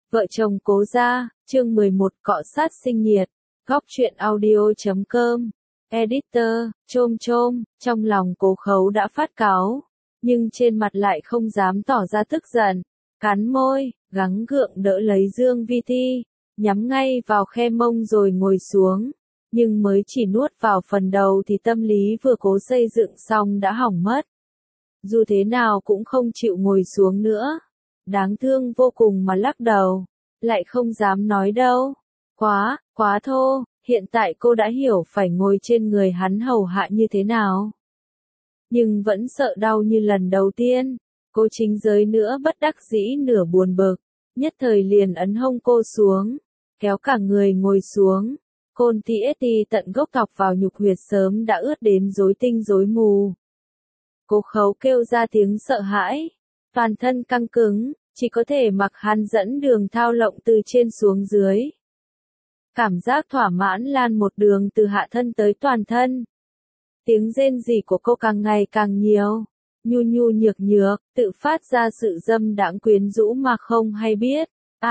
Vợ chồng Cố Gia, chương 11 cọ sát sinh nhiệt, góc truyện audio.com, editor, chôm chôm, trong lòng Cố Khấu đã phát cáu, nhưng trên mặt lại không dám tỏ ra tức giận, cắn môi, gắng gượng đỡ lấy Dương Vi Ti, nhắm ngay vào khe mông rồi ngồi xuống, nhưng mới chỉ nuốt vào phần đầu thì tâm lý vừa cố xây dựng xong đã hỏng mất. Dù thế nào cũng không chịu ngồi xuống nữa. Đáng thương vô cùng mà lắc đầu, lại không dám nói đâu. Quá thô, hiện tại cô đã hiểu phải ngồi trên người hắn hầu hạ như thế nào. Nhưng vẫn sợ đau như lần đầu tiên, cô Chính Giới nữa bất đắc dĩ nửa buồn bực, nhất thời liền ấn hông cô xuống, kéo cả người ngồi xuống, côn ti tận gốc thọc vào nhục huyệt sớm đã ướt đến rối tinh rối mù. Cố Khấu kêu ra tiếng sợ hãi, toàn thân căng cứng, chỉ có thể mặc hắn dẫn đường thao lộng từ trên xuống dưới. Cảm giác thỏa mãn lan một đường từ hạ thân tới toàn thân. Tiếng rên rỉ của cô càng ngày càng nhiều, nhu nhu nhược nhược, tự phát ra sự dâm đãng quyến rũ mà không hay biết.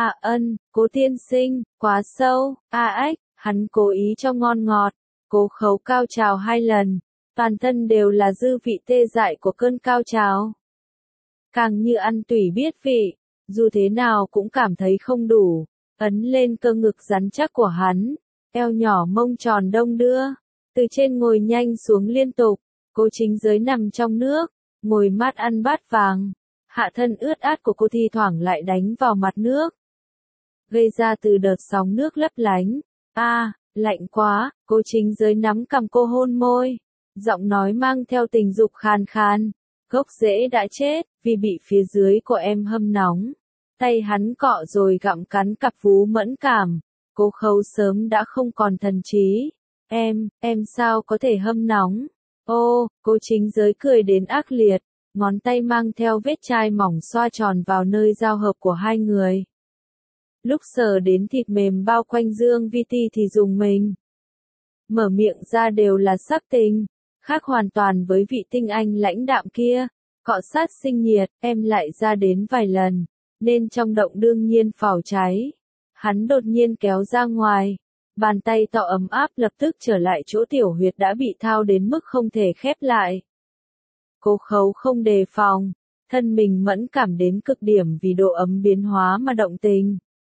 Cố tiên sinh, quá sâu, ách, hắn cố ý cho ngon ngọt, Cố Khấu cao trào 2 lần, toàn thân đều là dư vị tê dại của cơn cao trào. Càng như ăn tủy biết vị, dù thế nào cũng cảm thấy không đủ, ấn lên cơ ngực rắn chắc của hắn, eo nhỏ mông tròn đông đưa, từ trên ngồi nhanh xuống liên tục, Cố Chính Giới nằm trong nước, ngồi mát ăn bát vàng, hạ thân ướt át của cô thi thoảng lại đánh vào mặt nước, gây ra từ đợt sóng nước lấp lánh. Lạnh quá, Cố Chính Giới nắm cằm cô hôn môi, giọng nói mang theo tình dục khàn khàn. Gốc rễ đã chết, vì bị phía dưới của em hâm nóng. Tay hắn cọ rồi gặm cắn cặp vú mẫn cảm. Cố Khấu sớm đã không còn thần trí. Em sao có thể hâm nóng? Cố Chính Giới cười đến ác liệt. Ngón tay mang theo vết chai mỏng xoa tròn vào nơi giao hợp của hai người. Lúc sờ đến thịt mềm bao quanh Dương Vi Ti thì dùng mình. Mở miệng ra đều là sắc tình. Khác hoàn toàn với vị tinh anh lãnh đạm kia, cọ sát sinh nhiệt, em lại ra đến vài lần, nên trong động đương nhiên phào cháy. Hắn đột nhiên kéo ra ngoài, bàn tay to ấm áp lập tức trở lại chỗ tiểu huyệt đã bị thao đến mức không thể khép lại. Cố Khấu không đề phòng, thân mình mẫn cảm đến cực điểm vì độ ấm biến hóa mà động tình.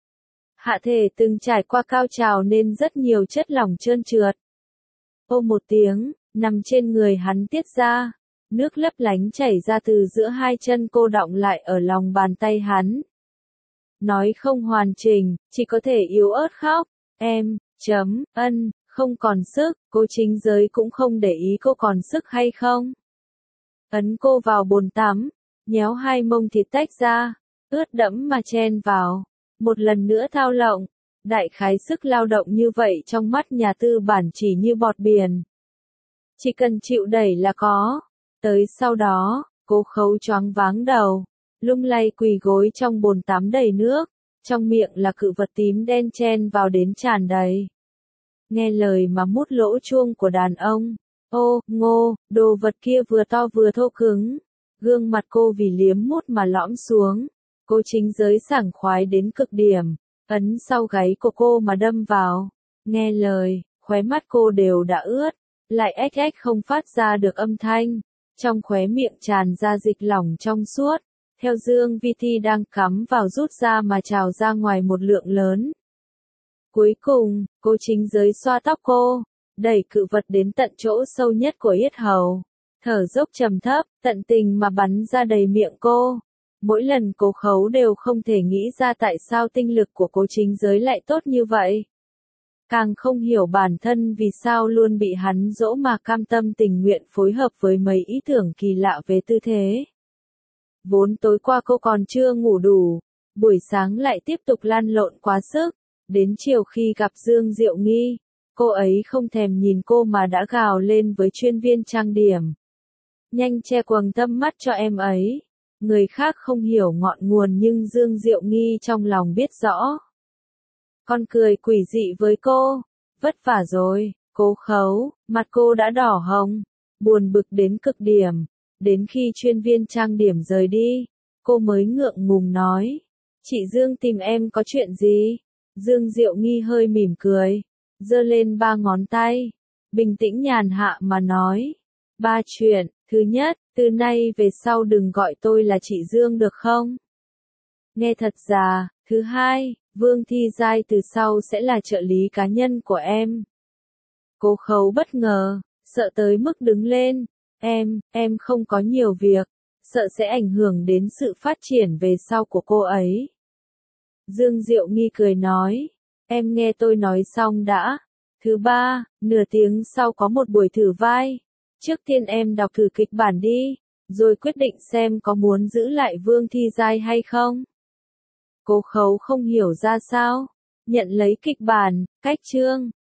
Hạ thể từng trải qua cao trào nên rất nhiều chất lỏng trơn trượt. Một tiếng, nằm trên người hắn tiết ra, nước lấp lánh chảy ra từ giữa hai chân cô đọng lại ở lòng bàn tay hắn. Nói không hoàn chỉnh, chỉ có thể yếu ớt khóc, không còn sức, Cố Chính Giới cũng không để ý cô còn sức hay không. Ấn cô vào bồn tắm, nhéo hai mông thịt tách ra, ướt đẫm mà chen vào, một lần nữa thao lộng. Đại khái sức lao động như vậy trong mắt nhà tư bản chỉ như bọt biển. Chỉ cần chịu đẩy là có. Tới sau đó, Cố Khấu choáng váng đầu, lung lay quỳ gối trong bồn tắm đầy nước, trong miệng là cự vật tím đen chen vào đến tràn đầy. Nghe lời mà mút lỗ chuông của đàn ông. Đồ vật kia vừa to vừa thô cứng. Gương mặt cô vì liếm mút mà lõm xuống. Cố Chính Giới sảng khoái đến cực điểm. Ấn sau gáy của cô mà đâm vào. Nghe lời, khóe mắt cô đều đã ướt. Lại ếch không phát ra được âm thanh, trong khóe miệng tràn ra dịch lỏng trong suốt, theo Dương Vi Ti đang cắm vào rút ra mà trào ra ngoài một lượng lớn. Cuối cùng, Cố Chính Giới xoa tóc cô, đẩy cự vật đến tận chỗ sâu nhất của yết hầu, thở dốc trầm thấp, tận tình mà bắn ra đầy miệng cô. Mỗi lần Cố Khấu đều không thể nghĩ ra tại sao tinh lực của Cố Chính Giới lại tốt như vậy. Càng không hiểu bản thân vì sao luôn bị hắn dỗ mà cam tâm tình nguyện phối hợp với mấy ý tưởng kỳ lạ về tư thế. Vốn tối qua cô còn chưa ngủ đủ, buổi sáng lại tiếp tục lăn lộn quá sức, đến chiều khi gặp Dương Diệu Nghi, cô ấy không thèm nhìn cô mà đã gào lên với chuyên viên trang điểm. Nhanh che quầng thâm mắt cho em ấy. Người khác không hiểu ngọn nguồn nhưng Dương Diệu Nghi trong lòng biết rõ. Con cười quỷ dị với cô, vất vả rồi, Cố Khấu, mặt cô đã đỏ hồng, buồn bực đến cực điểm, đến khi chuyên viên trang điểm rời đi, cô mới ngượng ngùng nói, Chị Dương tìm em có chuyện gì? Dương Diệu Nghi hơi mỉm cười, giơ lên 3 ngón tay, bình tĩnh nhàn hạ mà nói. 3 chuyện, thứ nhất, từ nay về sau đừng gọi tôi là chị Dương được không? Nghe thật già. Thứ hai, Vương Thi Giai từ sau sẽ là trợ lý cá nhân của em. Cố Khấu bất ngờ, sợ tới mức đứng lên. Em không có nhiều việc, sợ sẽ ảnh hưởng đến sự phát triển về sau của cô ấy. Dương Diệu Nghi cười nói, em nghe tôi nói xong đã. Thứ ba, nửa tiếng sau có một buổi thử vai. Trước tiên em đọc thử kịch bản đi, rồi quyết định xem có muốn giữ lại Vương Thi Giai hay không. Cố Khấu không hiểu ra sao, nhận lấy kịch bản, cách chương.